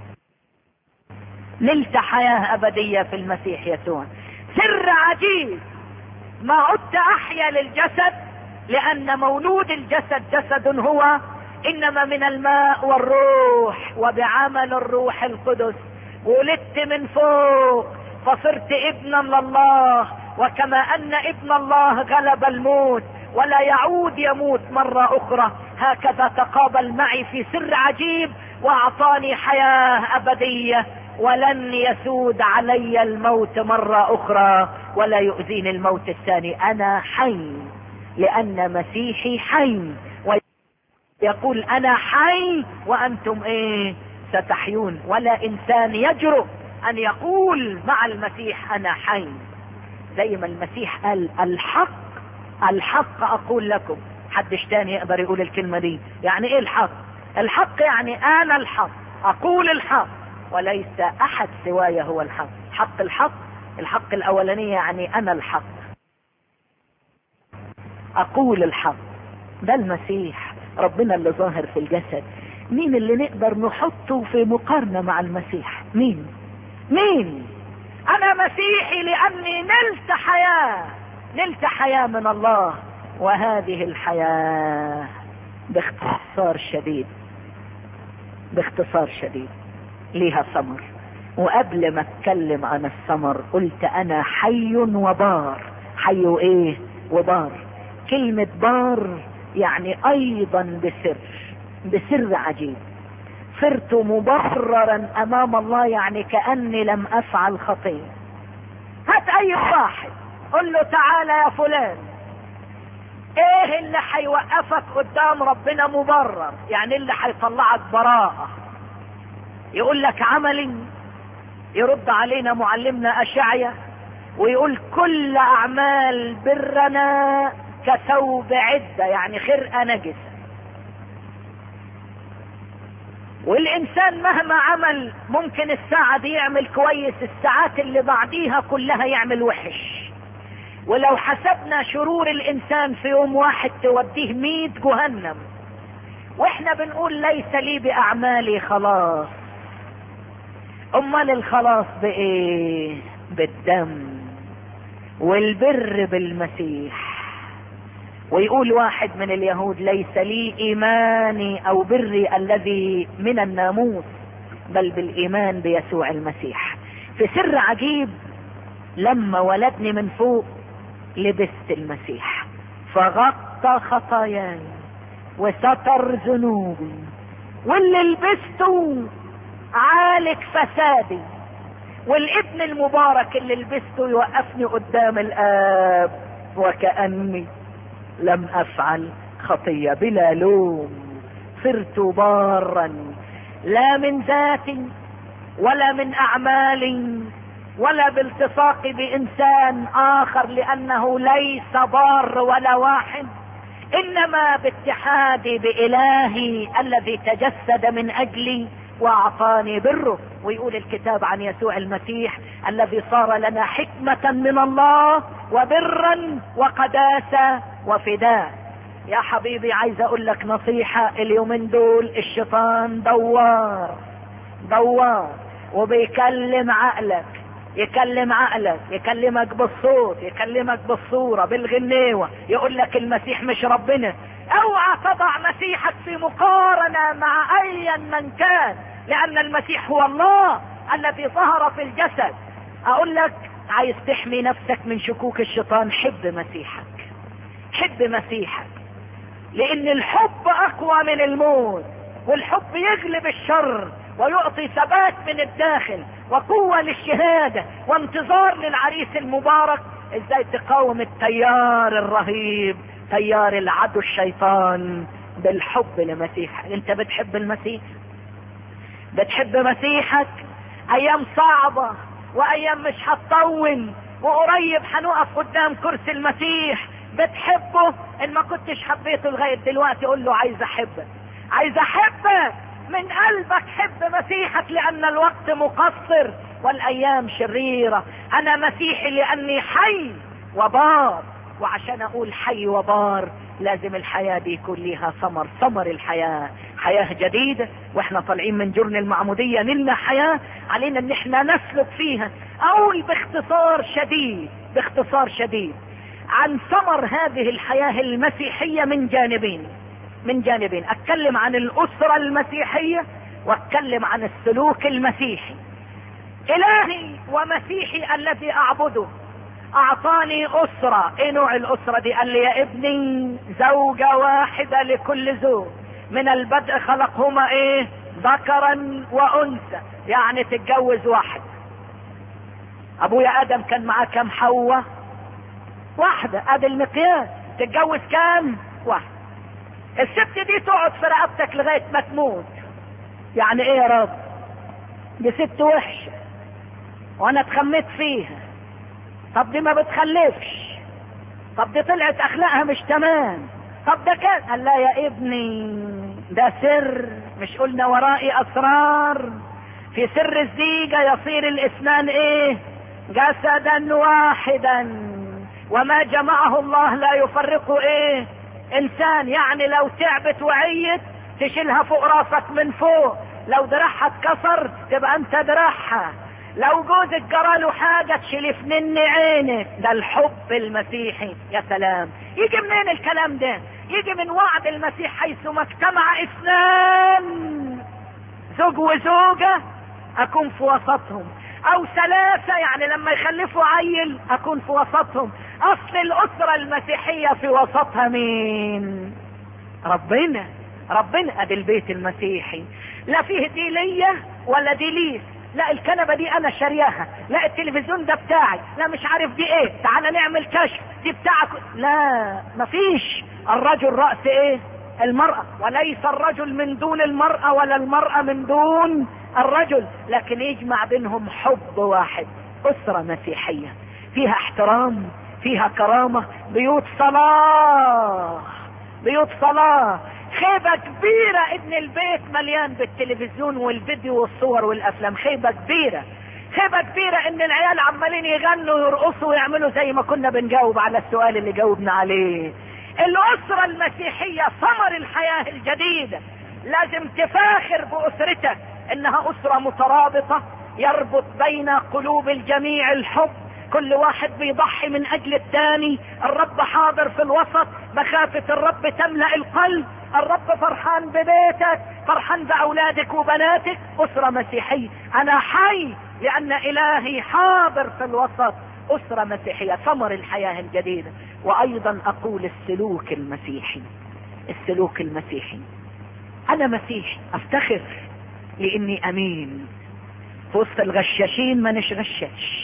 نلت حياة أبدية في المسيح يسوع. سر عجيب، ما عدت أحيا للجسد، لأن مولود الجسد جسد هو، إنما من الماء والروح وبعمل الروح القدس. ولدت من فوق فصرت ابنا لله، وكما أن ابن الله غلب الموت ولا يعود يموت مرة أخرى، هكذا تقابل معي في سر عجيب وأعطاني حياة أبدية، ولن يسود علي الموت مرة أخرى ولا يؤذيني الموت الثاني. أنا حي لأن مسيحي حي، ويقول أنا حي وأنتم إيه؟ ستحيون. ولا إنسان يجرؤ أن يقول مع المسيح أنا حي، زي ما المسيح قال الحق الحق أقول لكم. حدش تاني يقدر يقول الكلمة دي. يعني إيه الحق؟ الحق يعني أنا الحق، أقول الحق وليس أحد سواي هو الحق. حق الحق الأولانية يعني أنا الحق، أقول الحق. ده المسيح ربنا اللي ظاهر في الجسد. مين اللي نقدر نحطه في مقارنة مع المسيح؟ مين؟ أنا مسيحي لأني نلت حياة من الله، وهذه الحياة باختصار شديد ليها ثمر. وقبل ما اتكلم عن الثمر قلت انا حي وبار. حي ايه؟ وبار. كلمة بار يعني ايضا بسر عجيب. صرت مبررا امام الله، يعني كأني لم افعل خطية. هات اي واحد قل له تعالى يا فلان، ايه اللي هيوقفك قدام ربنا مبرر؟ يعني اللي هيطلعك براءة. يقول لك عملي. يرد علينا معلمنا أشعيا ويقول كل اعمال برنا كثوب عدة، يعني خرقة نجسة. والانسان مهما عمل ممكن الساعة دي يعمل كويس، الساعات اللي بعديها كلها يعمل وحش. ولو حسبنا شرور الانسان في يوم واحد توديه 100 جهنم. واحنا بنقول ليس لي باعمالي خلاص. امال الخلاص بايه؟ بالدم والبر بالمسيح. ويقول واحد من اليهود ليس لي ايماني او بري الذي من الناموس، بل بالايمان بيسوع المسيح. في سر عجيب، لما ولدني من فوق لبست المسيح، فغطى خطاياي وستر ذنوبي، واللي لبسته عالج فسادي. والابن المبارك اللي لبسته يوقفني قدام الآب وكأني لم أفعل خطية، بلا لوم. صرت بارا لا من ذاتي ولا من أعمالي ولا بالتصاق بإنسان آخر، لأنه ليس بار ولا واحد، إنما باتحادي بإلهي الذي تجسد من أجلي وأعطاني بره. ويقول الكتاب عن يسوع المسيح الذي صار لنا حكمة من الله وبرا وقداسة وفداء. يا حبيبي عايز أقول لك نصيحة، اليومين دول الشيطان دوار وبيكلم عقلك، يكلمك بالصوت، يكلمك بالصورة، بالغنيوة، يقول لك المسيح مش ربنا. اوعى تضع مسيحك في مقارنة مع ايا من كان، لان المسيح هو الله الذي ظهر في الجسد. اقول لك عايز تحمي نفسك من شكوك الشيطان، حب مسيحك، لان الحب اقوى من الموت، والحب يغلب الشر ويعطي ثبات من الداخل وقوة للشهادة وانتظار للعريس المبارك. ازاي تقاوم التيار الرهيب، تيار العدو الشيطان؟ بالحب لمسيحك. انت بتحب المسيح؟ بتحب مسيحك؟ ايام صعبة وايام مش هتطول، وقريب هنقف قدام كرسي المسيح. بتحبه؟ ان ما كنتش حبيته لغاية دلوقتي قول له عايز احبك، عايز احبك من قلبك. حب مسيحك لان الوقت مقصر والايام شريرة. انا مسيحي لاني حي وبار، وعشان اقول حي وبار لازم الحياة دي يكون ليها ثمر. ثمر الحياة حياة جديدة، واحنا طالعين من جرن المعمودية نلنا حياة علينا ان احنا نسلك فيها. اقول باختصار شديد، باختصار شديد عن ثمر هذه الحياة المسيحية من جانبين. من جانبين اتكلم عن الاسرة المسيحية واتكلم عن السلوك المسيحي. الهي ومسيحي الذي اعبده اعطاني اسرة. ايه نوع الاسرة دي؟ قال لي يا ابني زوجة واحدة لكل زوج، من البدء خلقهما ايه؟ ذكرا وانثى، يعني تتجوز واحد. ابويا ادم كان معاه كم حواء؟ واحدة. ادي المقياس. تتجوز كام؟ واحد. الست دي تقعد في رقبتك لغاية ما تموت. يعني ايه يا رب؟ دي ست وحشة وانا اتخميت فيها. طب دي ما بتخلفش، طب دي طلعت اخلاقها مش تمام، طب ده كان. قال لا يا ابني ده سر، مش قلنا ورائي اسرار؟ في سر الزيجة يصير الاثنان ايه؟ جسدا واحدا، وما جمعه الله لا يفرقه ايه؟ انسان. يعني لو تعبت وعيت تشيلها فوق راسك من فوق، لو دراعها اتكسر تبقى انت دراعها، لو جوزك جراله حاجة تشيل فنن عينك. ده الحب المسيحي. يا سلام. يجي منين الكلام ده؟ يجي من وعد المسيح حيثما اجتمع اثنان زوج وزوجة اكون في وسطهم، او ثلاثة يعني لما يخلفوا عيل اكون في وسطهم. اصل الاسرة المسيحية في وسطها مين؟ ربنا. ربنا. ادي البيت المسيحي، لا فيه دي ليا ولا دي ليك، لا الكنبة دي انا شارياها، لا التلفزيون ده بتاعي، لا مش عارف دي ايه، تعال نعمل كشف دي بتاعك. لا مفيش. الرجل رأس ايه؟ المرأة، وليس الرجل من دون المرأة ولا المرأة من دون الرجل، لكن يجمع بينهم حب واحد. اسرة مسيحية فيها احترام، فيها كرامة، بيوت صلاة، بيوت صلاة. خيبة كبيرة ان البيت مليان بالتلفزيون والفيديو والصور والافلام. خيبة كبيرة، خيبة كبيرة ان العيال عمالين يغنوا ويرقصوا ويعملوا زي ما كنا بنجاوب على السؤال اللي جاوبنا عليه. الاسرة المسيحية ثمر الحياة الجديدة. لازم تفاخر باسرتك انها اسرة مترابطة، يربط بين قلوب الجميع الحب، كل واحد بيضحي من اجل الثاني، الرب حاضر في الوسط، مخافة الرب تملأ القلب، الرب فرحان ببيتك، فرحان باولادك وبناتك. اسرة مسيحية. انا حي لان الهي حاضر في الوسط. اسرة مسيحية ثمر الحياة الجديدة. وايضا اقول السلوك المسيحي. السلوك المسيحي. انا مسيحي افتخر لاني امين. في وسط الغشاشين ما نشغشش،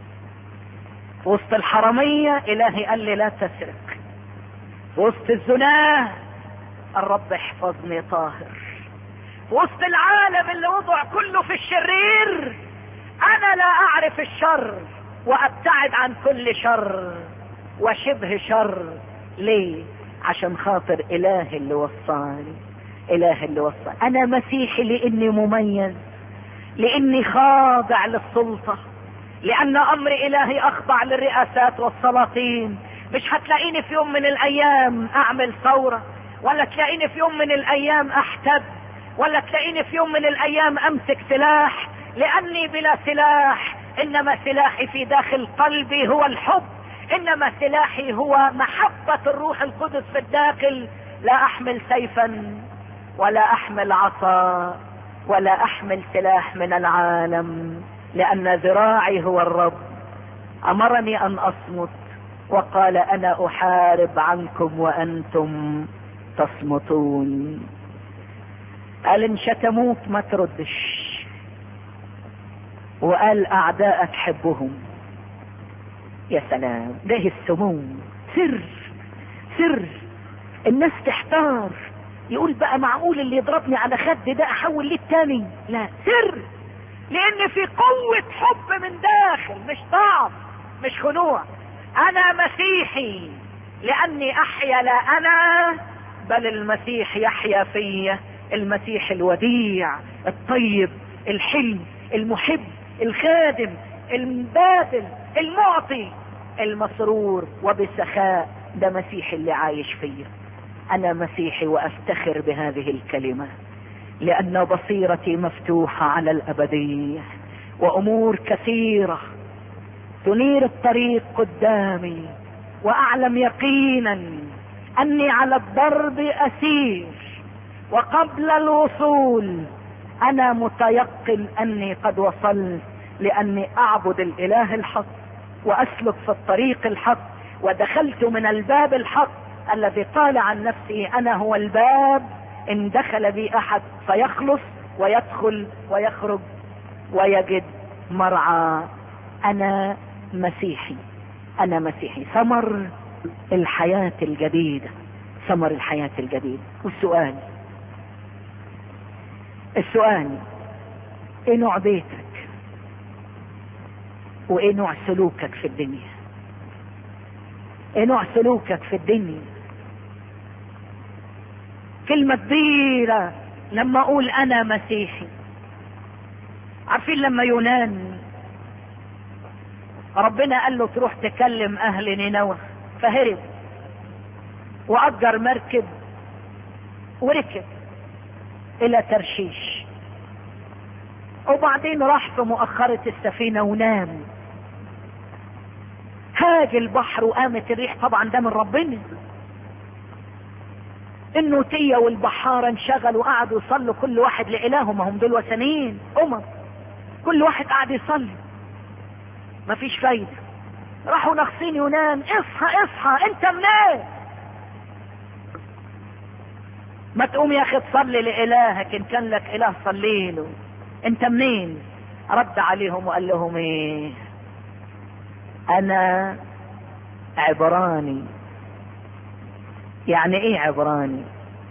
في وسط الحرامية الهي قال لي لا تسرق، في وسط الزنا الرب احفظني طاهر، في وسط العالم اللي وضع كله في الشرير انا لا اعرف الشر وابتعد عن كل شر وشبه شر. ليه؟ عشان خاطر اله اللي وصاني، اله اللي وصاني. انا مسيحي لاني مميز، لاني خاضع للسلطة، لان امر الهي اخضع للرئاسات والسلاطين. مش هتلاقيني في يوم من الايام اعمل ثورة، ولا تلاقيني في يوم من الايام احتد، ولا تلاقيني في يوم من الايام امسك سلاح، لاني بلا سلاح. انما سلاحي في داخل قلبي هو الحب، انما سلاحي هو محبة الروح القدس في الداخل. لا احمل سيفا ولا احمل عصا ولا احمل سلاح من العالم، لان ذراعي هو الرب. امرني ان اصمت وقال انا احارب عنكم وانتم تصمتون. قال ان شتموك ما تردش، وقال اعداءك حبهم. يا سلام، ده السموم. سر سر. الناس تحتار، يقول بقى معقول اللي يضربني على خد ده احول ليه التاني؟ لا، سر لان في قوة حب من داخل، مش ضعف مش خنوع. انا مسيحي لاني احيا لا انا بل المسيح يحيا في، المسيح الوديع الطيب الحلم المحب الخادم الباذل المعطي المسرور وبسخاء، ده مسيح اللي عايش فيا. انا مسيحي وافتخر بهذه الكلمة، لان بصيرتي مفتوحة على الابدية، وامور كثيرة تنير الطريق قدامي، واعلم يقينا اني على الضرب اسير، وقبل الوصول انا متيقن اني قد وصلت، لاني اعبد الاله الحق واسلك في الطريق الحق، ودخلت من الباب الحق الذي قال عن نفسه انا هو الباب، ان دخل بي احد فيخلص ويدخل ويخرج ويجد مرعى. انا مسيحي، انا مسيحي. ثمر الحياة الجديدة، ثمر الحياة الجديدة. والسؤال ايه نوع بيتك؟ وايه نوع سلوكك في الدنيا؟ ايه نوع سلوكك في الدنيا؟ كلمة كبيرة لما اقول انا مسيحي. عارفين لما يونان ربنا قال له تروح تكلم اهل نينوى، فهرب واجر مركب وركب الى ترشيش، وبعدين راح في مؤخرة السفينة ونام. هاج البحر وقامت الريح، طبعا ده من ربنا. النوتية والبحارة انشغلوا وقعدوا يصلوا كل واحد لإلهه، ما هم دول وثنيين كل واحد قاعد يصلي، مفيش فايدة. راحوا ناقصين يونان، اصحى اصحى، انت منين؟ ما تقوم يا اخي تصلي لإلهك، ان كان لك إله صلي له، انت منين؟ رد عليهم وقال لهم ايه؟ انا عبراني. يعني ايه عبراني؟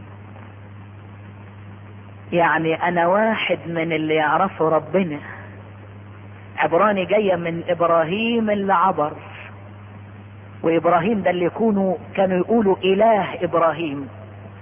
يعني انا واحد من اللي يعرفوا ربنا. عبراني جاية من ابراهيم اللي عبر، وابراهيم ده اللي كانوا يقولوا اله ابراهيم،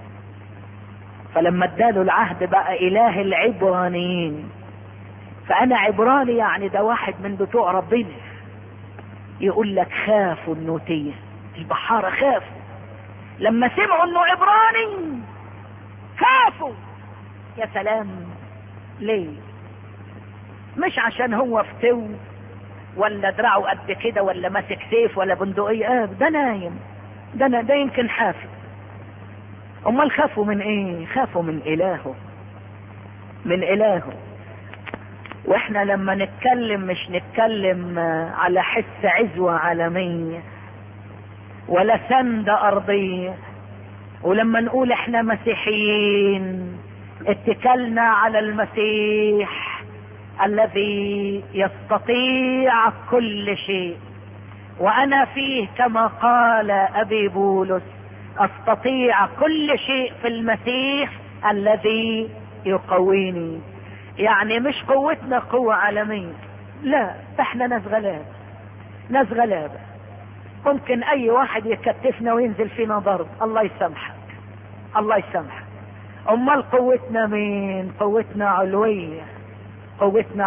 فلما اداله العهد بقى اله العبرانيين. فانا عبراني يعني ده واحد من بتوع ربنا. يقول لك خافوا النوتية، البحارة خافوا لما سمعوا انه عبراني، خافوا. يا سلام، ليه؟ مش عشان هو فتو ولا دراعه قد كده ولا ماسك سيف ولا بندقية، ده نايم، ده يمكن حافظ. امال خافوا من ايه؟ خافوا من الهه، من الهه. واحنا لما نتكلم مش نتكلم على حس عزوة عالمية ولا سندة ارضية. ولما نقول احنا مسيحيين اتكلنا على المسيح الذي يستطيع كل شيء، وانا فيه كما قال ابي بولس استطيع كل شيء في المسيح الذي يقويني. يعني مش قوتنا قوة عالمية، لا، احنا ناس غلابة. ممكن اي واحد يكتفنا وينزل فينا ضرب، الله يسامحك الله يسامحك. امال قوتنا مين؟ قوتنا علوية، قوتنا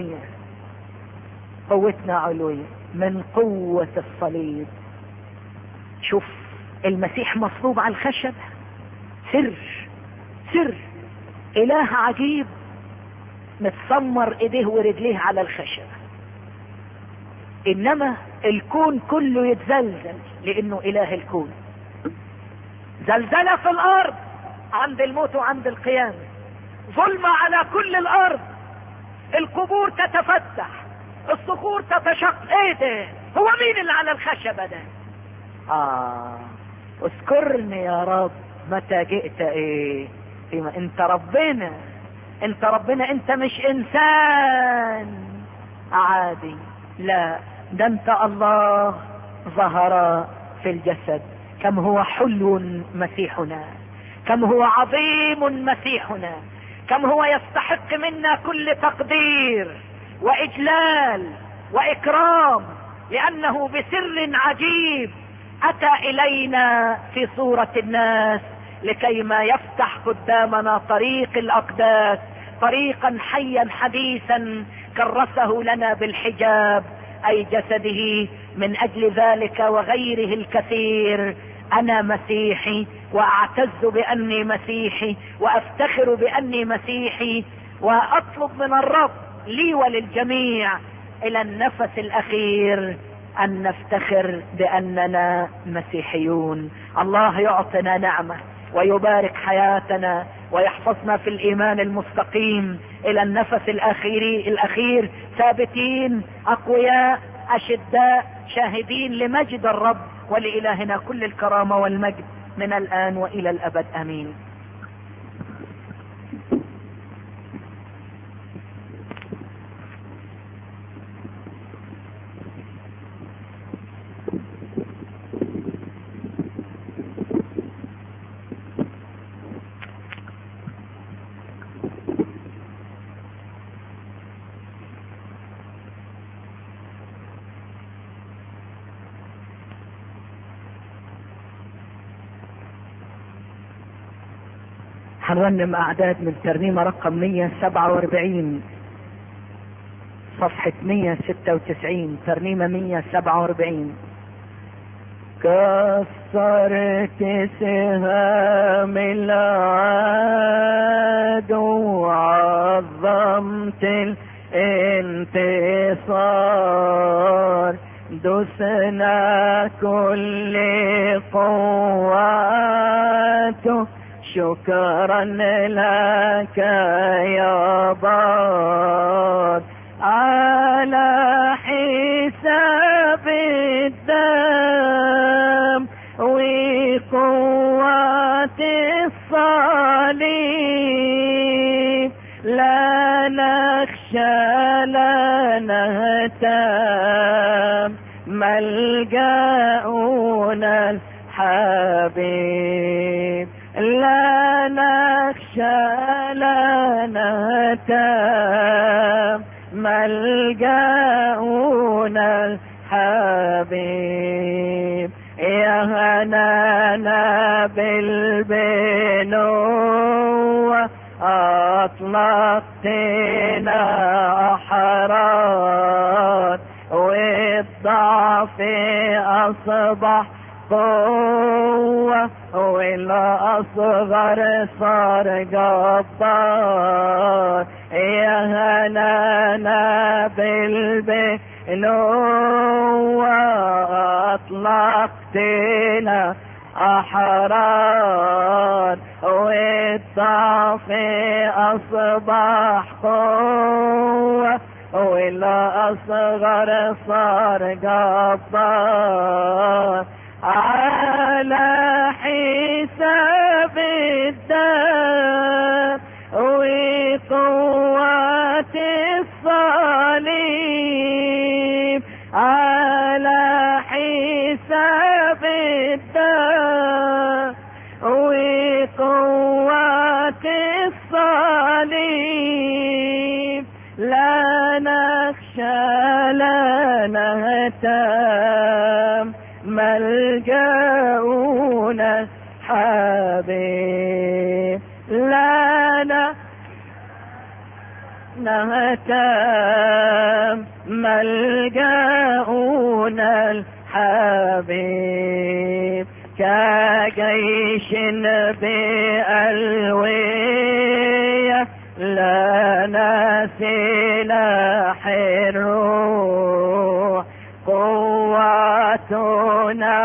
علوية من قوة الصليب. شوف المسيح مصلوب على الخشب، سر اله عجيب، متسمر ايديه ورجليه على الخشب، انما الكون كله يتزلزل لانه اله الكون. زلزلة في الارض عند الموت وعند القيامة، ظلمة على كل الارض، القبور تتفتح، الصخور تتشق. ايه ده؟ هو مين اللي على الخشبة ده؟ اذكرني يا رب متى جئت. ايه؟ انت ربنا، انت مش انسان عادي، لا، ده انت الله ظهر في الجسد. كم هو حلو مسيحنا، كم هو عظيم مسيحنا، كم هو يستحق منا كل تقدير واجلال واكرام، لانه بسر عجيب اتى الينا في صورة الناس لكي ما يفتح قدامنا طريق الاقداس، طريقا حيا حديثا كرسه لنا بالحجاب اي جسده. من اجل ذلك وغيره الكثير انا مسيحي، واعتز باني مسيحي، وافتخر باني مسيحي، واطلب من الرب لي وللجميع الى النفس الاخير ان نفتخر باننا مسيحيون. الله يعطينا نعمة ويبارك حياتنا ويحفظنا في الايمان المستقيم الى النفس الاخير ثابتين اقوياء اشداء شاهدين لمجد الرب. ولإلهنا كل الكرامة والمجد من الآن وإلى الأبد آمين. هنرنم اعداد من ترنيمة رقم 147 صفحة 196، ترنيمة 147. كسرت سهام العدو وعظمت الانتصار، دسنا كل قواته شكرا لك يا بار، على حساب الدم وقوة الصليب، لا نخشى لا نهتم، ملجأنا الحبيب، لا نخشى لا نهتم، ملجأنا الحبيب. يا هنانا بالبنوة أطلقتنا أحرار، والضعف أصبح قوة، والأصغر صار جبار. يا هنانا بالبنوة أطلقتنا أحرار، والضعف أصبح قوة، والأصغر صار جبار. على حساب الدم وقوة الصليب، على حساب الدم وقوة الصليب، لا نخشى لا نهتم، ملجأنا حبيب، لا نهتم، ملجأنا الحبيب. كجيش بألوية لنا سلاح الروح، قوتنا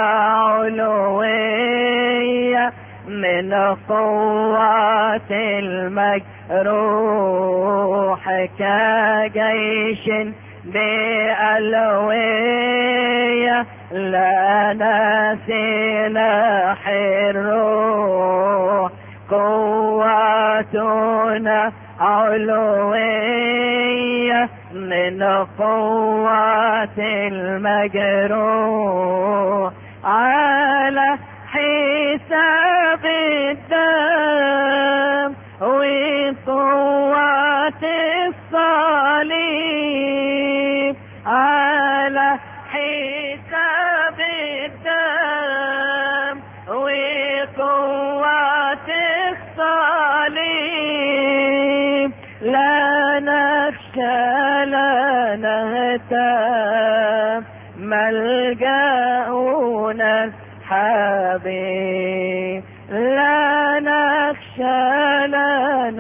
علوية من قوة المجروح. كجيش بألوية لنا سلاح الروح، قوتنا علوية من قوة المجروح، على حساب الدم وقوة نخشى لا نهتم ملجأنا الحبيب لا نخشى لا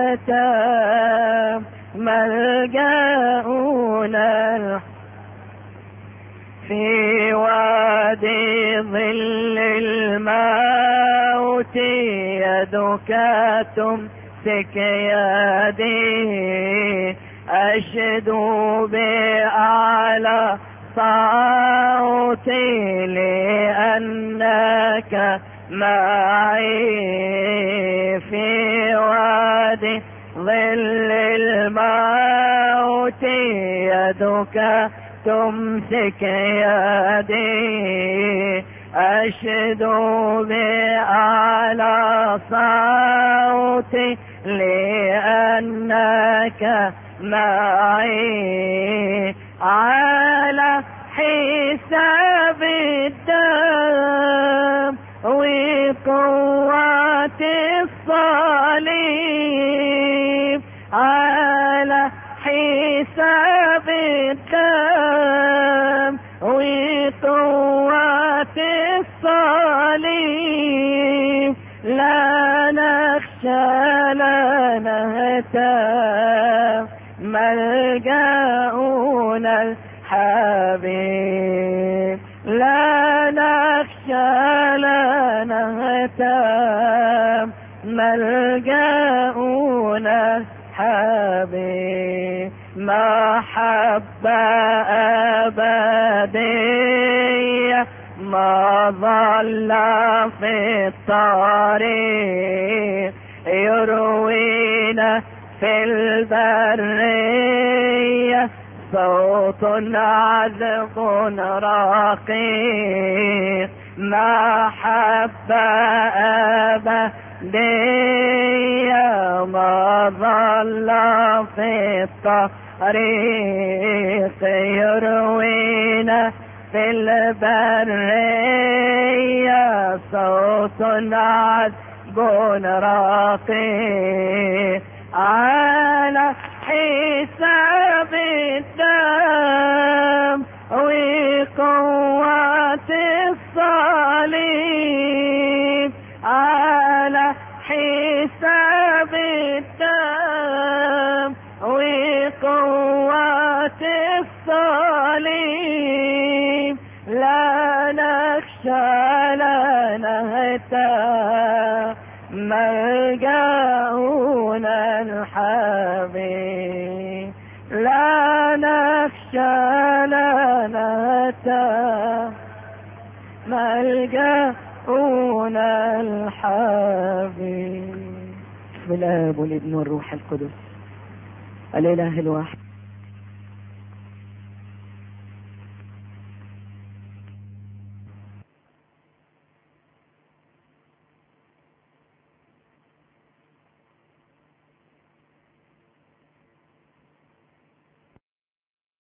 نهتم ملجأنا الحبيب في وادي ظل الموت يدك تمسك يدي أشدو بأعلى صوتي لأنك معي في وادي ظل الموت يدك تمسك يدي أشدو بأعلى صوتي لأنك معي على حساب الدم وقوة الصليب على حساب الدم وقوة الصليب لا نخشى لا نهتم ملجأنا الحبيب لا نخشى لا نهتم ملجأنا الحبيب محبة أبدية ما ظل في الطريق يروينا في البرية صوت عذب رقيق محبة أبدية ما ظل في الطريق يروينا في البرية صوت عذب رقيق على حساب الدم وقوة الصليب على حساب الدم وقوة الصليب لا نخشى لا نهتم ملجأنا الحبيب لا نخشى لا نهتم ملجأنا الحبيب. بسم الله والابن والروح القدس الإله الواحد.